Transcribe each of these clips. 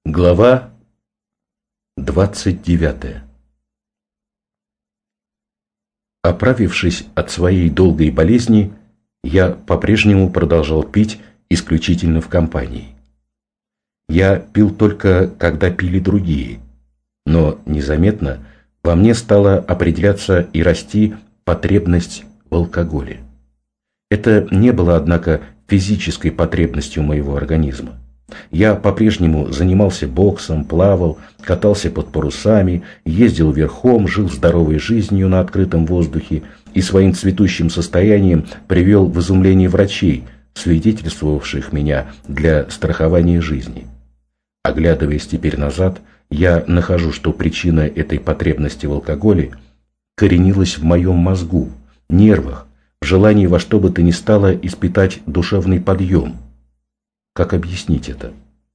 Глава 29. Оправившись от своей долгой болезни, я по-прежнему продолжал пить исключительно в компании. Я пил только, когда пили другие, но незаметно во мне стала определяться и расти потребность в алкоголе. Это не было, однако, физической потребностью моего организма. Я по-прежнему занимался боксом, плавал, катался под парусами, ездил верхом, жил здоровой жизнью на открытом воздухе и своим цветущим состоянием привел в изумление врачей, свидетельствовавших меня для страхования жизни. Оглядываясь теперь назад, я нахожу, что причина этой потребности в алкоголе коренилась в моем мозгу, нервах, в желании во что бы то ни стало испытать душевный подъем. Как объяснить это?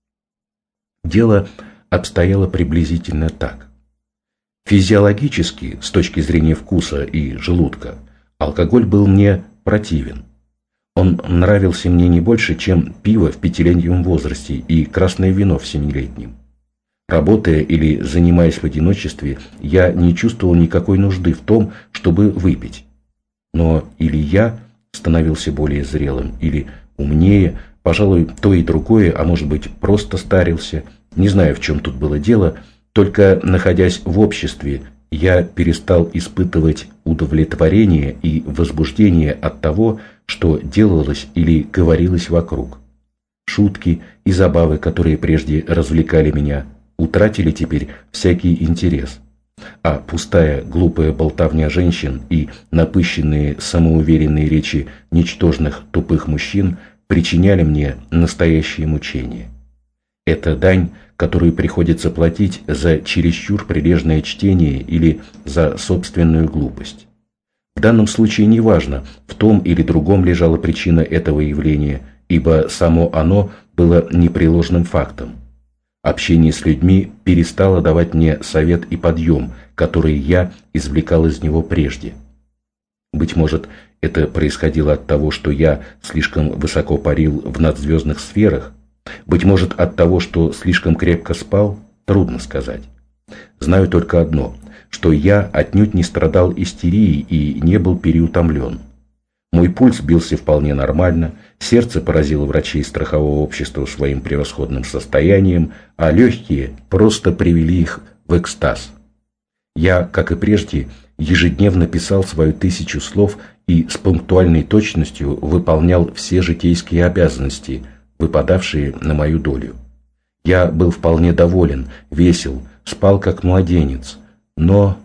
Дело обстояло приблизительно так. Физиологически, с точки зрения вкуса и желудка, алкоголь был мне противен. Он нравился мне не больше, чем пиво в 5-летнем возрасте и красное вино в 7-летнем. Работая или занимаясь в одиночестве, я не чувствовал никакой нужды в том, чтобы выпить. Но или я становился более зрелым, или умнее, пожалуй, то и другое, а может быть, просто старился. Не знаю, в чем тут было дело, только находясь в обществе, я перестал испытывать удовлетворение и возбуждение от того, что делалось или говорилось вокруг. Шутки и забавы, которые прежде развлекали меня, утратили теперь всякий интерес. А пустая, глупая болтовня женщин и напыщенные, самоуверенные речи ничтожных, тупых мужчин причиняли мне настоящие мучения. Это дань, которую приходится платить за чересчур прилежное чтение или за собственную глупость. В данном случае неважно, в том или другом лежала причина этого явления, ибо само оно было непреложным фактом. Общение с людьми перестало давать мне совет и подъем, который я извлекал из него прежде. Быть может, это происходило от того, что я слишком высоко парил в надзвездных сферах? Быть может, от того, что слишком крепко спал? Трудно сказать. Знаю только одно, что я отнюдь не страдал истерией и не был переутомлен. Мой пульс бился вполне нормально, сердце поразило врачей страхового общества своим превосходным состоянием, а легкие просто привели их в экстаз. Я, как и прежде, ежедневно писал свою 1000 слов и с пунктуальной точностью выполнял все житейские обязанности, выпадавшие на мою долю. Я был вполне доволен, весел, спал как младенец, но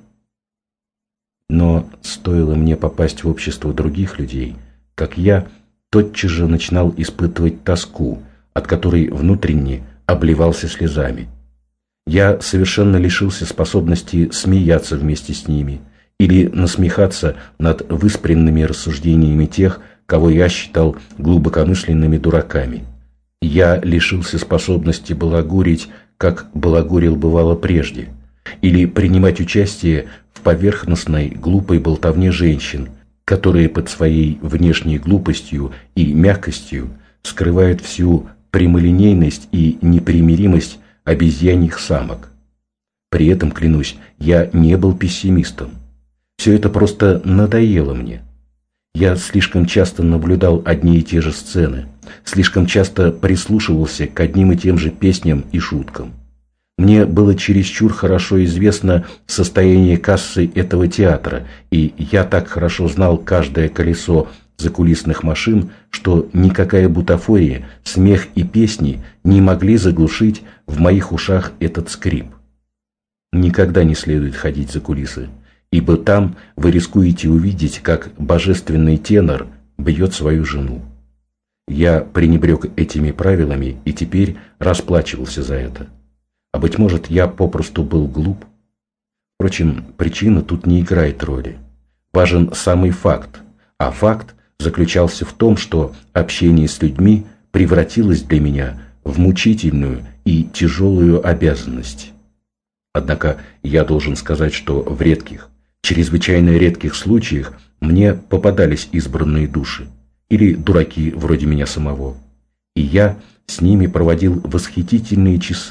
стоило мне попасть в общество других людей, как я тотчас же начинал испытывать тоску, от которой внутренне обливался слезами. Я совершенно лишился способности смеяться вместе с ними или насмехаться над выспренными рассуждениями тех, кого я считал глубокомысленными дураками. Я лишился способности балагурить, как балагурил бывало прежде, или принимать участие в поверхностной глупой болтовне женщин, которые под своей внешней глупостью и мягкостью скрывают всю прямолинейность и непримиримость обезьяньих самок. При этом, клянусь, я не был пессимистом. Все это просто надоело мне. Я слишком часто наблюдал одни и те же сцены, слишком часто прислушивался к одним и тем же песням и шуткам. Мне было чересчур хорошо известно состояние кассы этого театра, и я так хорошо знал каждое колесо закулисных машин, что никакая бутафория, смех и песни не могли заглушить в моих ушах этот скрип. Никогда не следует ходить за кулисы, ибо там вы рискуете увидеть, как божественный тенор бьет свою жену. Я пренебрег этими правилами и теперь расплачивался за это. А быть может, я попросту был глуп? Впрочем, причина тут не играет роли. Важен самый факт, а факт заключался в том, что общение с людьми превратилось для меня в мучительную и тяжелую обязанность. Однако я должен сказать, что в редких, чрезвычайно редких случаях мне попадались избранные души, или дураки вроде меня самого, и я с ними проводил восхитительные часы,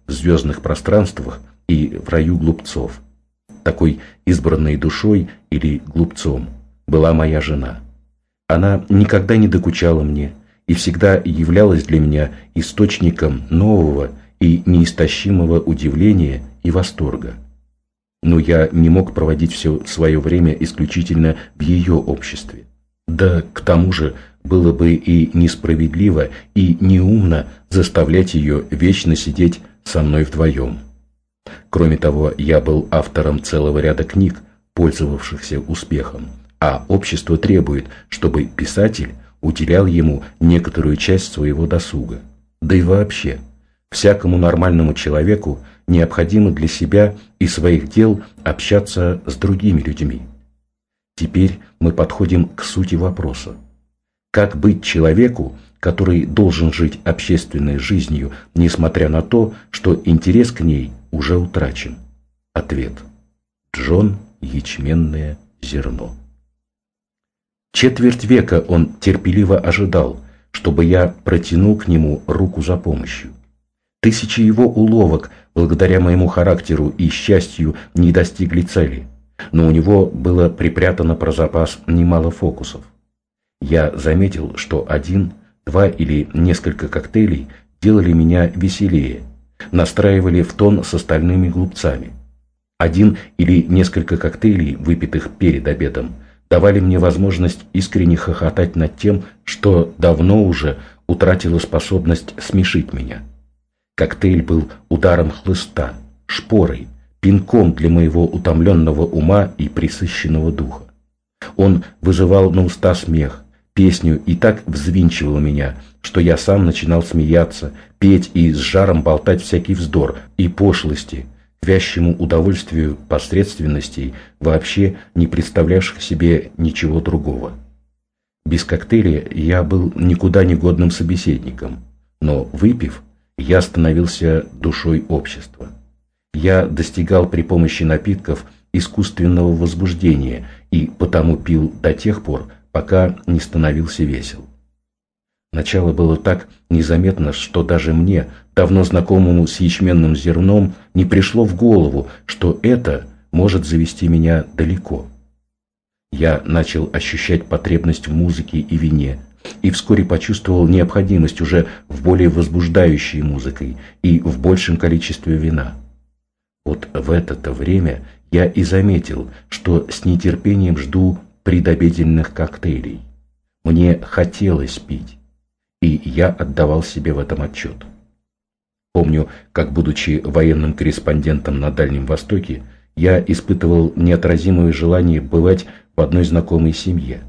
в звездных пространствах и в раю глупцов. Такой избранной душой или глупцом была моя жена. Она никогда не докучала мне и всегда являлась для меня источником нового и неистощимого удивления и восторга. Но я не мог проводить все свое время исключительно в ее обществе. Да к тому же было бы и несправедливо, и неумно заставлять ее вечно сидеть со мной вдвоем. Кроме того, я был автором целого ряда книг, пользовавшихся успехом, а общество требует, чтобы писатель уделял ему некоторую часть своего досуга. Да и вообще, всякому нормальному человеку необходимо для себя и своих дел общаться с другими людьми. Теперь мы подходим к сути вопроса. Как быть человеку, который должен жить общественной жизнью, несмотря на то, что интерес к ней уже утрачен? Ответ. Джон Ячменное зерно. Четверть века он терпеливо ожидал, чтобы я протянул к нему руку за помощью. Тысячи его уловок, благодаря моему характеру и счастью, не достигли цели, но у него было припрятано про запас немало фокусов. Я заметил, что один, два или несколько коктейлей делали меня веселее, настраивали в тон с остальными глупцами. Один или несколько коктейлей, выпитых перед обедом, давали мне возможность искренне хохотать над тем, что давно уже утратило способность смешить меня. Коктейль был ударом хлыста, шпорой, пинком для моего утомленного ума и пресыщенного духа. Он вызывал на уста смех, песню и так взвинчивал меня, что я сам начинал смеяться, петь и с жаром болтать всякий вздор и пошлости, к вящему удовольствию посредственностей, вообще не представлявших себе ничего другого. Без коктейля я был никуда не годным собеседником, но, выпив, я становился душой общества. Я достигал при помощи напитков искусственного возбуждения и потому пил до тех пор, пока не становился весел. Начало было так незаметно, что даже мне, давно знакомому с ячменным зерном, не пришло в голову, что это может завести меня далеко. Я начал ощущать потребность в музыке и вине, и вскоре почувствовал необходимость уже в более возбуждающей музыкой и в большем количестве вина. Вот в это-то время я и заметил, что с нетерпением жду предобеденных коктейлей. Мне хотелось пить, и я отдавал себе в этом отчет. Помню, как, будучи военным корреспондентом на Дальнем Востоке, я испытывал неотразимое желание бывать в одной знакомой семье.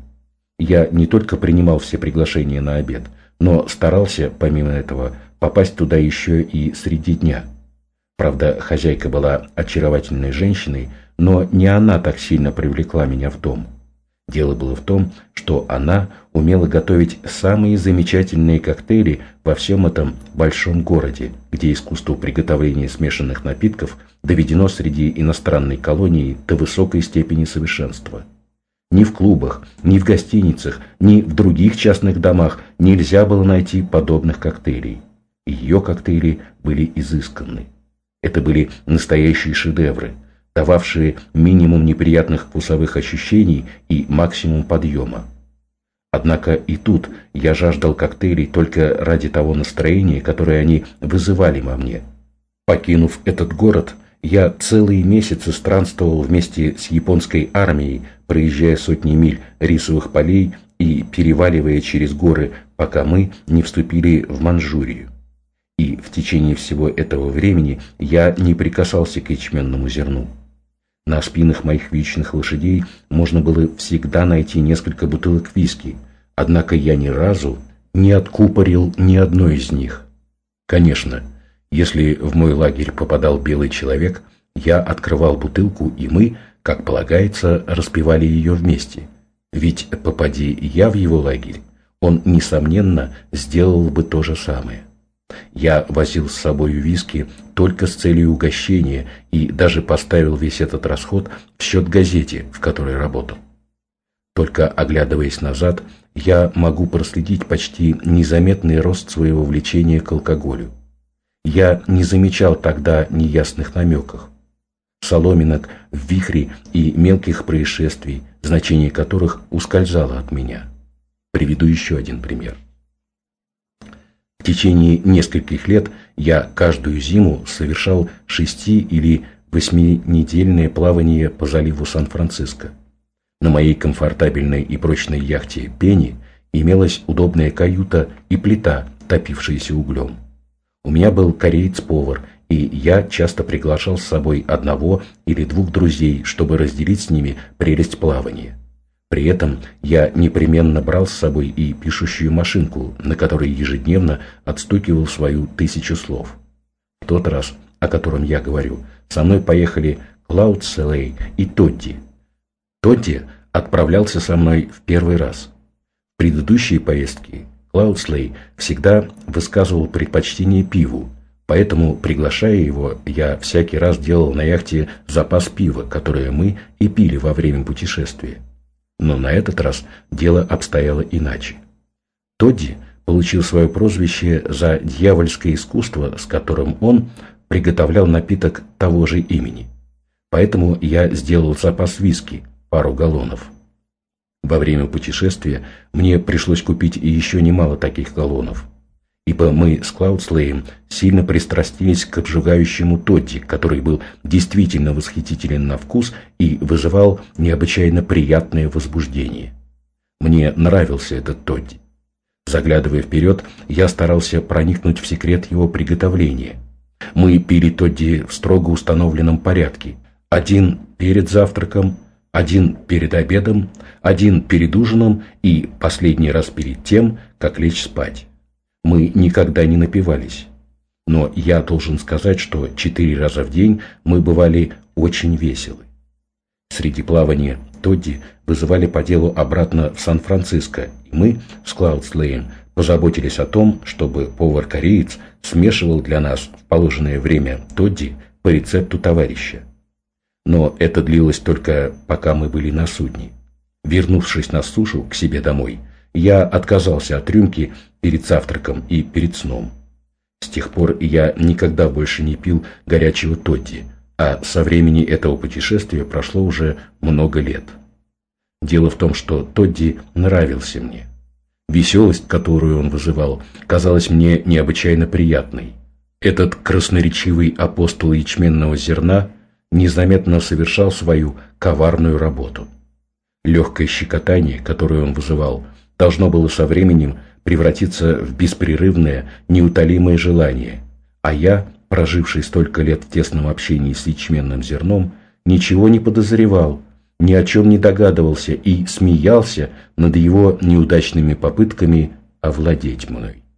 Я не только принимал все приглашения на обед, но старался, помимо этого, попасть туда еще и среди дня. Правда, хозяйка была очаровательной женщиной, но не она так сильно привлекла меня в дом. Дело было в том, что она умела готовить самые замечательные коктейли во всем этом большом городе, где искусство приготовления смешанных напитков доведено среди иностранной колонии до высокой степени совершенства. Ни в клубах, ни в гостиницах, ни в других частных домах нельзя было найти подобных коктейлей. Ее коктейли были изысканны. Это были настоящие шедевры, дававшие минимум неприятных вкусовых ощущений и максимум подъема. Однако и тут я жаждал коктейлей только ради того настроения, которое они вызывали во мне. Покинув этот город, я целые месяцы странствовал вместе с японской армией, проезжая сотни миль рисовых полей и переваливая через горы, пока мы не вступили в Манчжурию. И в течение всего этого времени я не прикасался к ячменному зерну. На спинах моих вечных лошадей можно было всегда найти несколько бутылок виски, однако я ни разу не откупорил ни одной из них. Конечно, если в мой лагерь попадал белый человек, я открывал бутылку, и мы, как полагается, распивали ее вместе. Ведь попади я в его лагерь, он, несомненно, сделал бы то же самое. Я возил с собой виски только с целью угощения и даже поставил весь этот расход в счет газете, в которой работал. Только оглядываясь назад, я могу проследить почти незаметный рост своего влечения к алкоголю. Я не замечал тогда неясных намеков, соломинок в вихре и мелких происшествий, значение которых ускользало от меня. Приведу еще один пример. В течение нескольких лет я каждую зиму совершал 6- или 8-недельное плавание по заливу Сан-Франциско. На моей комфортабельной и прочной яхте «Пенни» имелась удобная каюта и плита, топившаяся углем. У меня был кореец-повар, и я часто приглашал с собой одного или двух друзей, чтобы разделить с ними прелесть плавания. При этом я непременно брал с собой и пишущую машинку, на которой ежедневно отстукивал свою 1000 слов. В тот раз, о котором я говорю, со мной поехали Клаудслей и Тодди. Тодди отправлялся со мной в первый раз. В предыдущие поездки Клаудслей всегда высказывал предпочтение пиву, поэтому, приглашая его, я всякий раз делал на яхте запас пива, которое мы и пили во время путешествия. Но на этот раз дело обстояло иначе. Тодди получил свое прозвище за дьявольское искусство, с которым он приготовлял напиток того же имени. Поэтому я сделал запас виски, пару галлонов. Во время путешествия мне пришлось купить и еще немало таких галлонов, ибо мы с Клаудслеем сильно пристрастились к обжигающему Тодди, который был действительно восхитителен на вкус и вызывал необычайно приятное возбуждение. Мне нравился этот Тодди. Заглядывая вперед, я старался проникнуть в секрет его приготовления. Мы пили Тодди в строго установленном порядке: один перед завтраком, один перед обедом, один перед ужином и последний раз перед тем, как лечь спать. Мы никогда не напивались. Но я должен сказать, что 4 раза в день мы бывали очень веселы. Среди плавания Тодди вызывали по делу обратно в Сан-Франциско, и мы с Клаудслеем позаботились о том, чтобы повар-кореец смешивал для нас в положенное время Тодди по рецепту товарища. Но это длилось только пока мы были на судне. Вернувшись на сушу к себе домой, я отказался от рюмки перед завтраком и перед сном. С тех пор я никогда больше не пил горячего Тодди, а со времени этого путешествия прошло уже много лет. Дело в том, что Тодди нравился мне. Веселость, которую он вызывал, казалась мне необычайно приятной. Этот красноречивый апостол ячменного зерна незаметно совершал свою коварную работу. Легкое щекотание, которое он вызывал, должно было со временем превратиться в беспрерывное, неутолимое желание, а я, проживший столько лет в тесном общении с ячменным зерном, ничего не подозревал, ни о чем не догадывался и смеялся над его неудачными попытками овладеть мной.